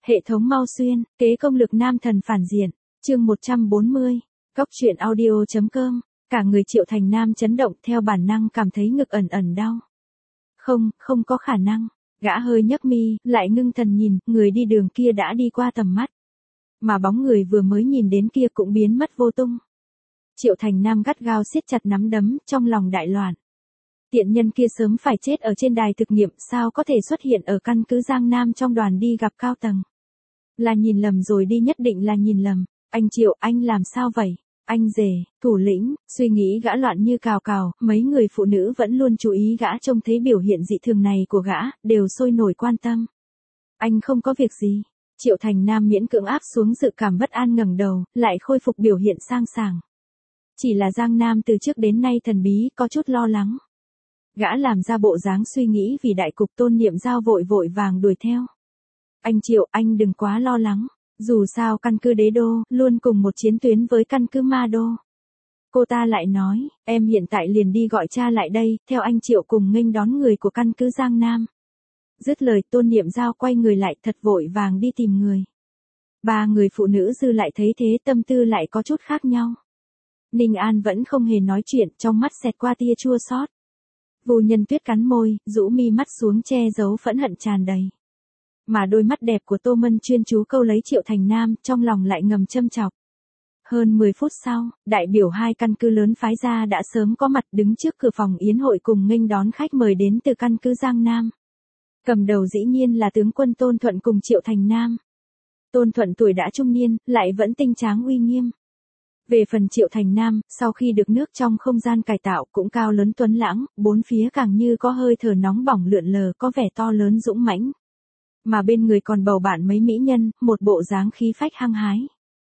Hệ thống mau xuyên, kế công lực nam thần phản diện, chương 140, Cóc truyện audio.com, cả người Triệu Thành Nam chấn động theo bản năng cảm thấy ngực ẩn ẩn đau. Không có khả năng, gã hơi nhấc mi, lại ngưng thần nhìn, người đi đường kia đã đi qua tầm mắt. Mà bóng người vừa mới nhìn đến kia cũng biến mất vô tung. Triệu Thành Nam gắt gao siết chặt nắm đấm, trong lòng đại loạn. Tiện nhân kia sớm phải chết ở trên đài thực nghiệm, sao có thể xuất hiện ở căn cứ Giang Nam trong đoàn đi gặp cao tầng. Là nhìn lầm rồi đi, nhất định là nhìn lầm. Anh Triệu, anh làm sao vậy? Anh rể, thủ lĩnh, suy nghĩ gã loạn như cào cào, mấy người phụ nữ vẫn luôn chú ý gã, trông thấy biểu hiện dị thường này của gã, đều sôi nổi quan tâm. Anh không có việc gì. Triệu Thành Nam miễn cưỡng áp xuống dự cảm bất an, ngẩng đầu, lại khôi phục biểu hiện sang sảng. Chỉ là Giang Nam từ trước đến nay thần bí, có chút lo lắng. Gã làm ra bộ dáng suy nghĩ vì đại cục, Tôn Niệm Giao vội vàng đuổi theo. Anh Triệu, anh đừng quá lo lắng. Dù sao căn cứ Đế Đô, luôn cùng một chiến tuyến với căn cứ Ma Đô. Cô ta lại nói, em hiện tại liền đi gọi cha lại đây, theo anh Triệu cùng nghênh đón người của căn cứ Giang Nam. Dứt lời, Tôn Niệm Giao quay người lại thật vội vàng đi tìm người. Ba người phụ nữ dư lại thấy thế, tâm tư lại có chút khác nhau. Ninh An vẫn không hề nói chuyện, trong mắt xẹt qua tia chua xót. Vô Nhân Tuyết cắn môi, rũ mi mắt xuống che giấu phẫn hận tràn đầy. Mà đôi mắt đẹp của Tô Mân chuyên chú câu lấy Triệu Thành Nam, trong lòng lại ngầm châm chọc. Hơn 10 phút sau, đại biểu hai căn cứ lớn phái ra đã sớm có mặt, đứng trước cửa phòng yến hội cùng nghênh đón khách mời đến từ căn cứ Giang Nam. Cầm đầu dĩ nhiên là tướng quân Tôn Thuận cùng Triệu Thành Nam. Tôn Thuận tuổi đã trung niên, lại vẫn tinh tráng uy nghiêm. Về phần Triệu Thành Nam, sau khi được nước trong không gian cải tạo cũng cao lớn tuấn lãng, bốn phía càng như có hơi thở nóng bỏng lượn lờ, có vẻ to lớn dũng mãnh. Mà bên người còn bầu bạn mấy mỹ nhân, một bộ dáng khí phách hăng hái.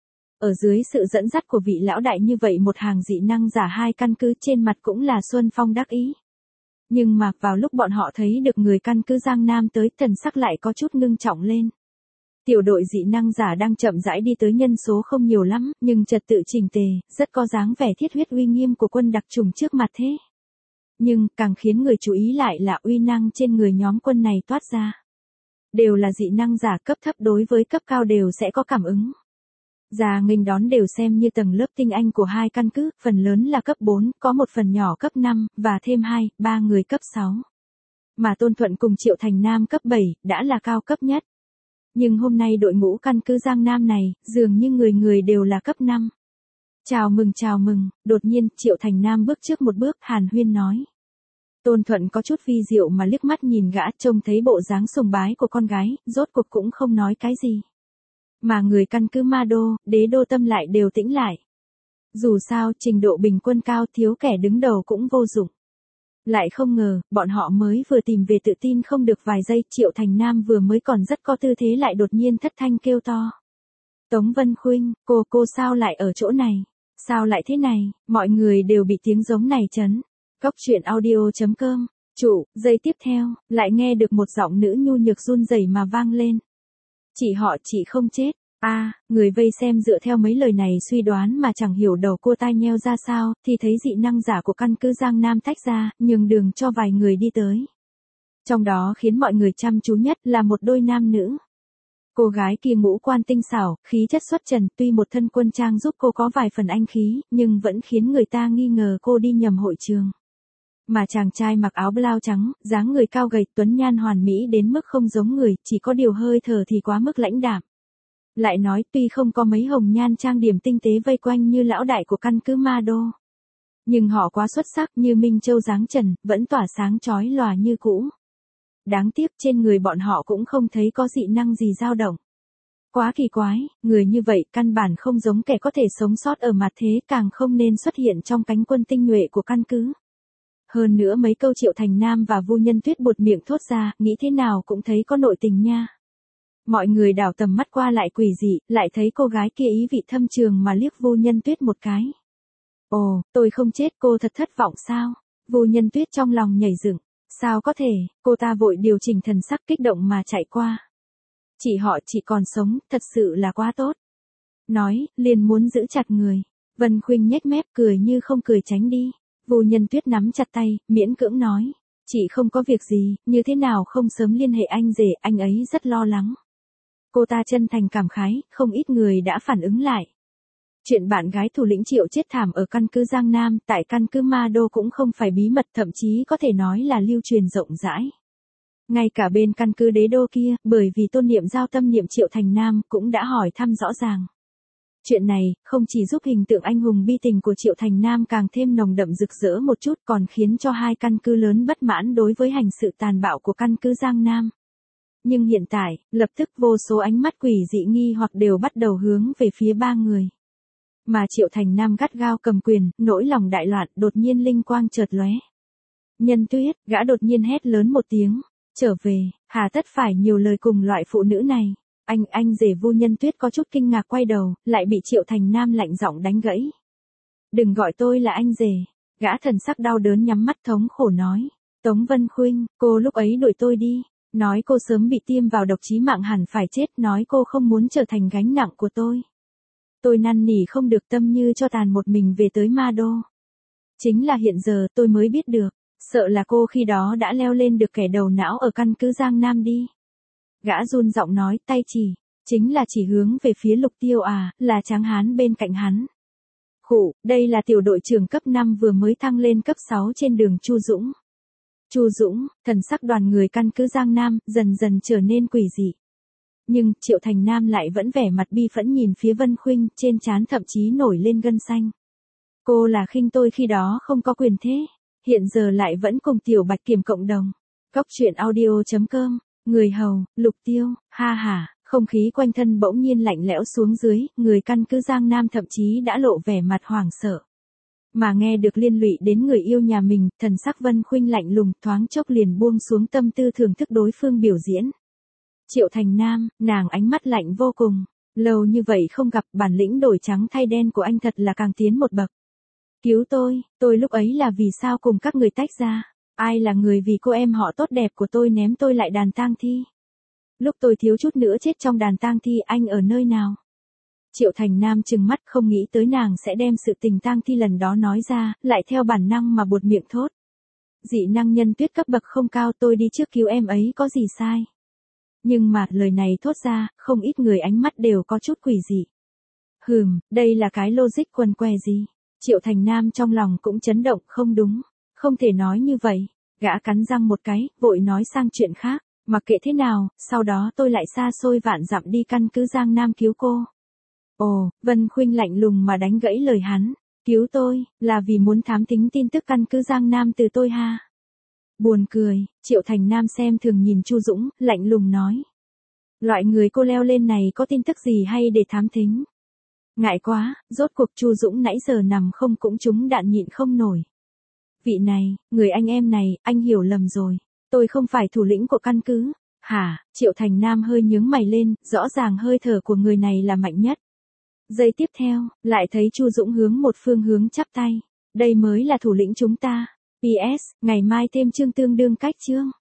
Ở dưới sự dẫn dắt của vị lão đại như vậy, một hàng dị năng giả hai căn cứ trên mặt cũng là xuân phong đắc ý. Nhưng mà vào lúc bọn họ thấy được người căn cứ Giang Nam tới, thần sắc lại có chút ngưng trọng lên. Tiểu đội dị năng giả đang chậm rãi đi tới, nhân số không nhiều lắm, nhưng trật tự chỉnh tề, rất có dáng vẻ thiết huyết uy nghiêm của quân đặc chủng trước mặt thế. Nhưng, càng khiến người chú ý lại là uy năng trên người nhóm quân này toát ra. Đều là dị năng giả cấp thấp, đối với cấp cao đều sẽ có cảm ứng. Già nghênh đón đều xem như tầng lớp tinh anh của hai căn cứ, phần lớn là cấp 4, có một phần nhỏ cấp 5, và thêm 2, 3 người cấp 6. Mà Tôn Thuận cùng Triệu Thành Nam cấp 7, đã là cao cấp nhất. Nhưng hôm nay đội ngũ căn cứ Giang Nam này, dường như người người đều là cấp 5. Chào mừng, đột nhiên, Triệu Thành Nam bước trước một bước, hàn huyên nói. Tôn Thuận có chút vi diệu mà liếc mắt nhìn gã, trông thấy bộ dáng sùng bái của con gái, rốt cuộc cũng không nói cái gì. Mà người căn cứ Ma Đô, Đế Đô tâm lại đều tĩnh lại. Dù sao, trình độ bình quân cao, thiếu kẻ đứng đầu cũng vô dụng. Lại không ngờ, bọn họ mới vừa tìm về tự tin không được vài giây, Triệu Thành Nam vừa mới còn rất có tư thế lại đột nhiên thất thanh kêu to. Tống Vân Khuynh, cô sao lại ở chỗ này? Sao lại thế này? Mọi người đều bị tiếng giống này chấn. Cóc truyện audio.com, giây tiếp theo, lại nghe được một giọng nữ nhu nhược run rẩy mà vang lên. Chị không chết. Người vây xem dựa theo mấy lời này suy đoán mà chẳng hiểu đầu cua tai nheo ra sao, thì thấy dị năng giả của căn cứ Giang Nam tách ra, nhường đường cho vài người đi tới. Trong đó khiến mọi người chăm chú nhất là một đôi nam nữ. Cô gái kia ngũ quan tinh xảo, khí chất xuất trần, tuy một thân quân trang giúp cô có vài phần anh khí, nhưng vẫn khiến người ta nghi ngờ cô đi nhầm hội trường. Mà chàng trai mặc áo blau trắng, dáng người cao gầy, tuấn nhan hoàn mỹ đến mức không giống người, chỉ có điều hơi thở thì quá mức lãnh đạm. Lại nói, tuy không có mấy hồng nhan trang điểm tinh tế vây quanh như lão đại của căn cứ Ma Đô, nhưng họ quá xuất sắc, như Minh Châu dáng trần, vẫn tỏa sáng chói lòa như cũ. Đáng tiếc trên người bọn họ cũng không thấy có dị năng gì dao động. Quá kỳ quái, người như vậy căn bản không giống kẻ có thể sống sót ở mặt thế, càng không nên xuất hiện trong cánh quân tinh nhuệ của căn cứ. Hơn nữa mấy câu Triệu Thành Nam và Vô Nhân Tuyết buột miệng thốt ra, nghĩ thế nào cũng thấy có nội tình nha. Mọi người đảo tầm mắt qua lại quỷ dị, lại thấy cô gái kia ý vị thâm trường mà liếc Vô Nhân Tuyết một cái. Ồ, tôi không chết, cô thật thất vọng sao? Vô Nhân Tuyết trong lòng nhảy dựng. Sao có thể? Cô ta vội điều chỉnh thần sắc kích động mà chạy qua. Chị còn sống, thật sự là quá tốt. Nói, liền muốn giữ chặt người. Vân Khuynh nhếch mép cười như không cười tránh đi. Vô Nhân Tuyết nắm chặt tay, miễn cưỡng nói. Chị không có việc gì, như thế nào không sớm liên hệ anh rể, anh ấy rất lo lắng. Cô ta chân thành cảm khái, không ít người đã phản ứng lại. Chuyện bạn gái thủ lĩnh Triệu chết thảm ở căn cứ Giang Nam tại căn cứ Ma Đô cũng không phải bí mật, thậm chí có thể nói là lưu truyền rộng rãi. Ngay cả bên căn cứ Đế Đô kia, bởi vì tôn niệm giao tâm niệm Triệu Thành Nam cũng đã hỏi thăm rõ ràng. Chuyện này, không chỉ giúp hình tượng anh hùng bi tình của Triệu Thành Nam càng thêm nồng đậm rực rỡ một chút, còn khiến cho hai căn cứ lớn bất mãn đối với hành sự tàn bạo của căn cứ Giang Nam. Nhưng hiện tại, lập tức vô số ánh mắt quỷ dị nghi hoặc đều bắt đầu hướng về phía ba người. Mà Triệu Thành Nam gắt gao cầm quyền, nỗi lòng đại loạn, đột nhiên linh quang chợt lóe. Nhân Tuyết, gã đột nhiên hét lớn một tiếng, trở về, hà tất phải nhiều lời cùng loại phụ nữ này. Anh rể Vu Nhân Tuyết có chút kinh ngạc quay đầu, lại bị Triệu Thành Nam lạnh giọng đánh gãy. Đừng gọi tôi là anh rể. Gã thần sắc đau đớn nhắm mắt thống khổ nói. Tống Vân Khuynh, cô lúc ấy đuổi tôi đi. Nói cô sớm bị tiêm vào độc chí mạng hẳn phải chết, nói cô không muốn trở thành gánh nặng của tôi. Tôi năn nỉ không được, tâm như cho tàn một mình về tới Ma Đô. Chính là hiện giờ tôi mới biết được, sợ là cô khi đó đã leo lên được kẻ đầu não ở căn cứ Giang Nam đi. Gã run giọng nói, tay chỉ, chính là chỉ hướng về phía Lục Tiêu à, là Tráng Hán bên cạnh hắn. Khụ, đây là tiểu đội trưởng cấp 5 vừa mới thăng lên cấp 6 trên đường Chu Dũng. Chu Dũng, thần sắc đoàn người căn cứ Giang Nam, dần dần trở nên quỷ dị. Nhưng, Triệu Thành Nam lại vẫn vẻ mặt bi phẫn nhìn phía Vân Khuynh, trên trán thậm chí nổi lên gân xanh. Cô là khinh tôi khi đó không có quyền thế, hiện giờ lại vẫn cùng Tiểu Bạch Kiểm cộng đồng. Góc truyện audio.com, người hầu, Lục Tiêu, ha ha, không khí quanh thân bỗng nhiên lạnh lẽo xuống dưới, người căn cứ Giang Nam thậm chí đã lộ vẻ mặt hoảng sợ. Mà nghe được liên lụy đến người yêu nhà mình, thần sắc Vân Khuynh lạnh lùng, thoáng chốc liền buông xuống tâm tư thưởng thức đối phương biểu diễn. Triệu Thành Nam, nàng ánh mắt lạnh vô cùng, lâu như vậy không gặp, bản lĩnh đổi trắng thay đen của anh thật là càng tiến một bậc. Cứu tôi lúc ấy là vì sao cùng các người tách ra, ai là người vì cô em họ tốt đẹp của tôi ném tôi lại đàn tang thi. Lúc tôi thiếu chút nữa chết trong đàn tang thi, anh ở nơi nào? Triệu Thành Nam trừng mắt, không nghĩ tới nàng sẽ đem sự tình tang thi lần đó nói ra, lại theo bản năng mà buột miệng thốt. Dị năng Nhân Tuyết cấp bậc không cao, tôi đi trước cứu em ấy có gì sai. Nhưng mà, lời này thốt ra, không ít người ánh mắt đều có chút quỷ dị. Đây là cái logic quần què gì? Triệu Thành Nam trong lòng cũng chấn động, không đúng, không thể nói như vậy. Gã cắn răng một cái, vội nói sang chuyện khác, mặc kệ thế nào, sau đó tôi lại xa xôi vạn dặm đi căn cứ Giang Nam cứu cô. Ồ, Vân Khuynh lạnh lùng mà đánh gãy lời hắn, cứu tôi, là vì muốn thám thính tin tức căn cứ Giang Nam từ tôi ha. Buồn cười, Triệu Thành Nam xem thường nhìn Chu Dũng, lạnh lùng nói. Loại người cô leo lên này có tin tức gì hay để thám thính? Ngại quá, rốt cuộc Chu Dũng nãy giờ nằm không cũng trúng đạn nhịn không nổi. Vị này, người anh em này, anh hiểu lầm rồi. Tôi không phải thủ lĩnh của căn cứ. Hả? Triệu Thành Nam hơi nhướng mày lên, rõ ràng hơi thở của người này là mạnh nhất. Giây tiếp theo, lại thấy Chu Dũng hướng một phương hướng chắp tay. Đây mới là thủ lĩnh chúng ta. PS, ngày mai thêm chương tương đương cách chương.